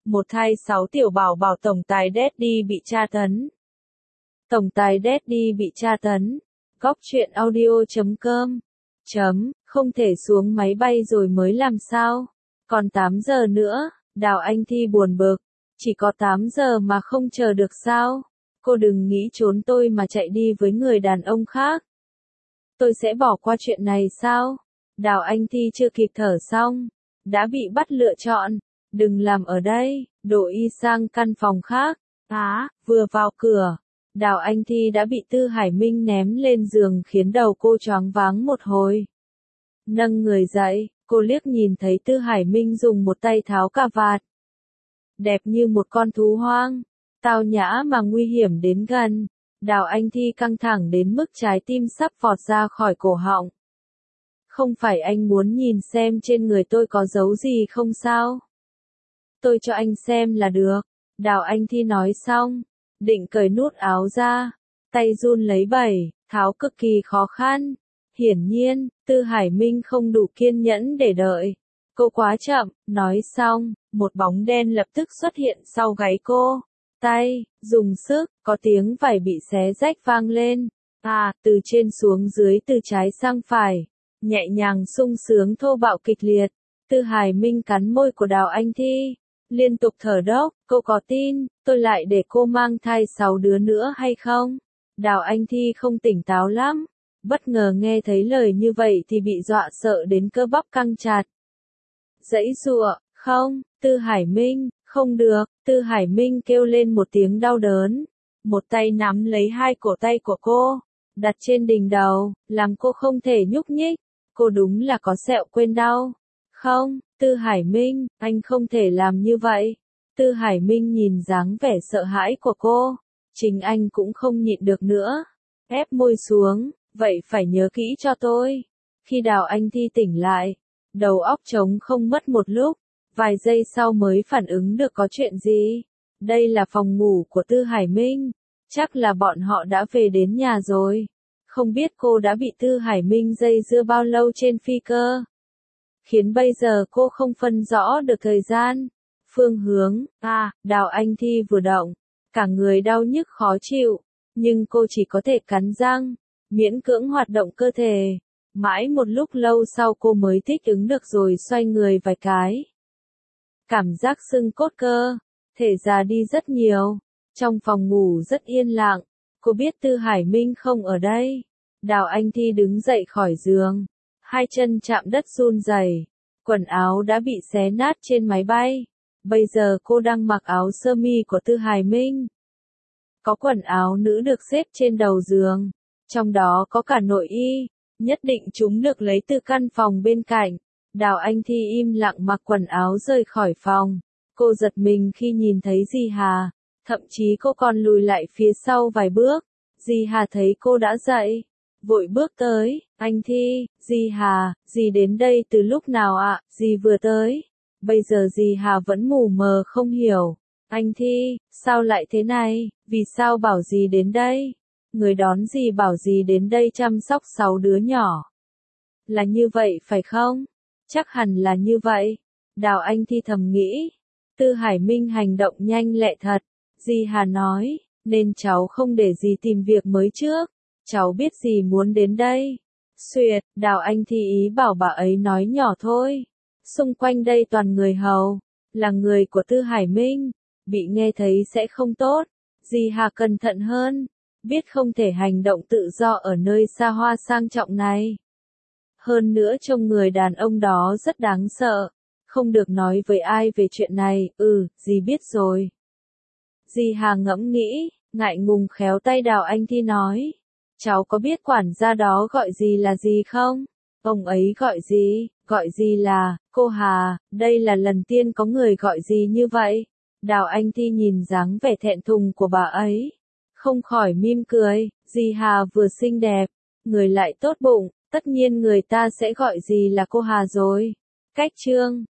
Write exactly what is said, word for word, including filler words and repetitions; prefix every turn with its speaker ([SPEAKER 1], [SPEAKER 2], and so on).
[SPEAKER 1] Một thai sáu tiểu bảo bảo tổng tài Daddy bị tra tấn. Tổng tài Daddy bị tra tấn. Góc truyện audio chấm com. Chấm, không thể xuống máy bay rồi mới làm sao? Còn tám giờ nữa, Đào Anh Thi buồn bực. Chỉ có tám giờ mà không chờ được sao? Cô đừng nghĩ trốn tôi mà chạy đi với người đàn ông khác. Tôi sẽ bỏ qua chuyện này sao? Đào Anh Thi chưa kịp thở xong, đã bị bắt lựa chọn. Đừng làm ở đây, đổi y sang căn phòng khác. Á, vừa vào cửa, Đào Anh Thi đã bị Tư Hải Minh ném lên giường khiến đầu cô choáng váng một hồi. Nâng người dậy, cô liếc nhìn thấy Tư Hải Minh dùng một tay tháo cà vạt. Đẹp như một con thú hoang, tao nhã mà nguy hiểm đến gần. Đào Anh Thi căng thẳng đến mức trái tim sắp vọt ra khỏi cổ họng. Không phải anh muốn nhìn xem trên người tôi có dấu gì không sao? Tôi cho anh xem là được. Đào Anh Thi nói xong, định cởi nút áo ra, tay run lấy bẩy, tháo cực kỳ khó khăn. Hiển nhiên, Tư Hải Minh không đủ kiên nhẫn để đợi. Cô quá chậm, nói xong, một bóng đen lập tức xuất hiện sau gáy cô. Tay, dùng sức, có tiếng vải bị xé rách vang lên. À, từ trên xuống dưới từ trái sang phải, nhẹ nhàng sung sướng thô bạo kịch liệt. Tư Hải Minh cắn môi của Đào Anh Thi, liên tục thở dốc. Cô có tin, tôi lại để cô mang thai sáu đứa nữa hay không? Đào Anh Thi không tỉnh táo lắm, bất ngờ nghe thấy lời như vậy thì bị dọa sợ đến cơ bắp căng chặt. Giãy giụa, không, Tư Hải Minh, không được. Tư Hải Minh kêu lên một tiếng đau đớn, một tay nắm lấy hai cổ tay của cô, đặt trên đỉnh đầu, làm cô không thể nhúc nhích. Cô đúng là có sẹo quên đau. Không, Tư Hải Minh, anh không thể làm như vậy. Tư Hải Minh nhìn dáng vẻ sợ hãi của cô, chính anh cũng không nhịn được nữa, ép môi xuống, vậy phải nhớ kỹ cho tôi. Khi Đào Anh Thi tỉnh lại, đầu óc trống không mất một lúc, vài giây sau mới phản ứng được có chuyện gì. Đây là phòng ngủ của Tư Hải Minh, chắc là bọn họ đã về đến nhà rồi. Không biết cô đã bị Tư Hải Minh dây dưa bao lâu trên phi cơ, khiến bây giờ cô không phân rõ được thời gian, phương hướng. À, Đào Anh Thi vừa động, cả người đau nhức khó chịu, nhưng cô chỉ có thể cắn răng, miễn cưỡng hoạt động cơ thể. Mãi một lúc lâu sau cô mới thích ứng được rồi xoay người vài cái. Cảm giác sưng cốt cơ, thể già đi rất nhiều. Trong phòng ngủ rất yên lặng, cô biết Tư Hải Minh không ở đây. Đào Anh Thi đứng dậy khỏi giường, hai chân chạm đất run rẩy, quần áo đã bị xé nát trên máy bay. Bây giờ cô đang mặc áo sơ mi của Tư Hải Minh. Có quần áo nữ được xếp trên đầu giường, trong đó có cả nội y, nhất định chúng được lấy từ căn phòng bên cạnh. Đào Anh Thi im lặng mặc quần áo rời khỏi phòng. Cô giật mình khi nhìn thấy Di Hà, thậm chí cô còn lùi lại phía sau vài bước. Di Hà thấy cô đã dậy, vội bước tới. Anh Thi, Di Hà, dì đến đây từ lúc nào ạ? Dì vừa tới. Bây giờ Di Hà vẫn mù mờ không hiểu. Anh Thi, sao lại thế này? Vì sao bảo dì đến đây? Người đón dì bảo dì đến đây chăm sóc sáu đứa nhỏ. Là như vậy phải không? Chắc hẳn là như vậy. Đào Anh Thi thầm nghĩ. Tư Hải Minh hành động nhanh lẹ thật. Di Hà nói, nên cháu không để dì tìm việc mới trước. Cháu biết dì muốn đến đây. Xuyệt, Đào Anh Thi ý bảo bà ấy nói nhỏ thôi. Xung quanh đây toàn người hầu, là người của Tư Hải Minh, bị nghe thấy sẽ không tốt. Di Hà cẩn thận hơn, biết không thể hành động tự do ở nơi xa hoa sang trọng này. Hơn nữa trông người đàn ông đó rất đáng sợ, không được nói với ai về chuyện này. Ừ, dì biết rồi. Di Hà ngẫm nghĩ, ngại ngùng khéo tay Đào Anh Thi nói. Cháu có biết quản gia đó gọi gì là gì không? Ông ấy gọi gì? Gọi gì là, cô Hà, đây là lần tiên có người gọi gì như vậy. Đào Anh Thi nhìn dáng vẻ thẹn thùng của bà ấy, không khỏi mỉm cười. Di Hà vừa xinh đẹp, người lại tốt bụng, tất nhiên người ta sẽ gọi gì là cô Hà rồi. Cách chương